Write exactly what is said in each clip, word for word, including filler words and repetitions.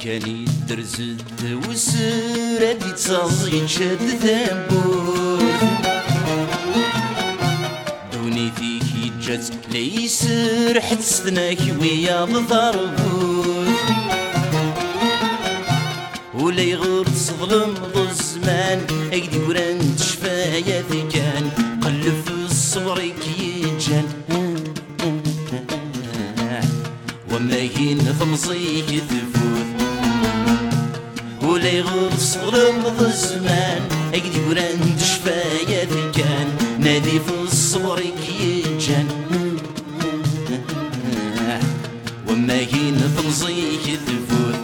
كان يدرزد وسر هادي تصاصي تشد ثابور دونيتي كي جات ليسر حد ستناك ويا بضربوت ولا يغور تصظلم ضو الزمان ايدي وران تشفايا ذي كان قلب في الصبر كي يجان وما ينفمصيك تفوت ولا يغور تصظلم ضو الزمان ايدي وران تشفايا ذي كان نادي في الصبر كي يجان وما ينفمصيك تفوت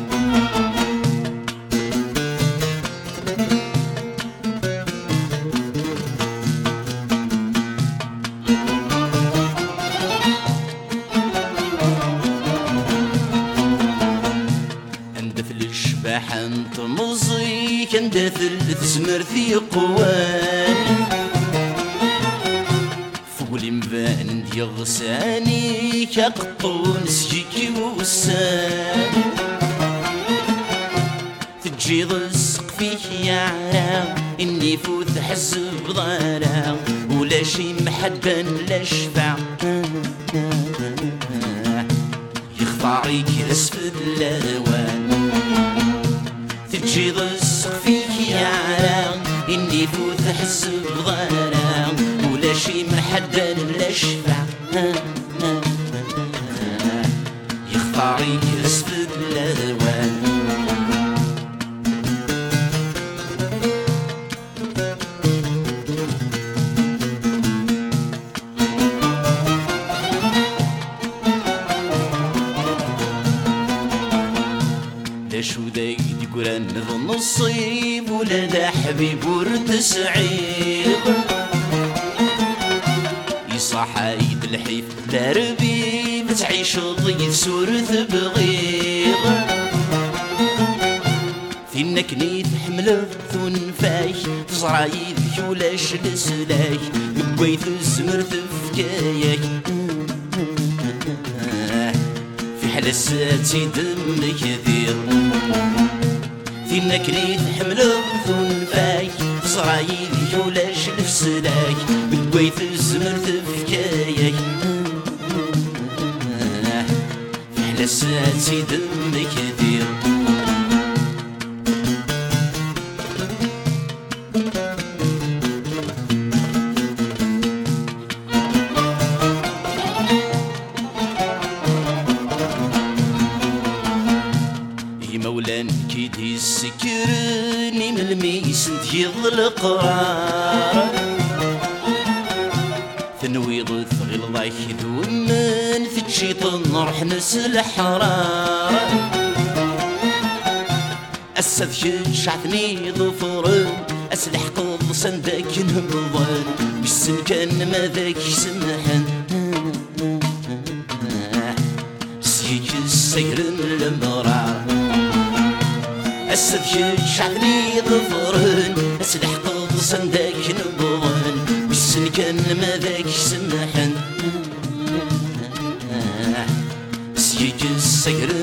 انت مزيك اندثل تسمر في قوان فولي مبان يغساني كقطون سجيكي وسان تجي ضلسق فيك يا عرام اني فوت حسب ضارا ولا شي محبا لا شفع يخضعيك اسفل الاوان تجي ضلسق فيك يا عرام اني فوت حسب ضارا ولا شي محدا لا شفع يخضعيك اسفل الاوان شو ذاك يقولن النصيب ولا ذا حبيب ورد سعيد يصح عيد الحيف لا ربيب تعيش ضيف سورث بغيض فينك نيت حمل ثنفاي تزرع يدك ولاش لسلاك قويت الزمر تفكايك حلساتي دمك يدير فينك ريت حمل ثنفاي تصرايدي ولاش لفسلاك بالبيت الزمر تفكايك حلساتي دمك يدير مولان كيدي السكرني من الميس تيض القرار تنويض ثغيل الله يدوم من في الشيطان نروح نسل حرار أسد شعثني ظفران أسلح قض صندك نهضان بالسن كان ماذاك سمحن سيك السير المرار أسد شعثني ظفران أسلح قض صندك نهضان بالسن كان ماذاك سمحن سيك السير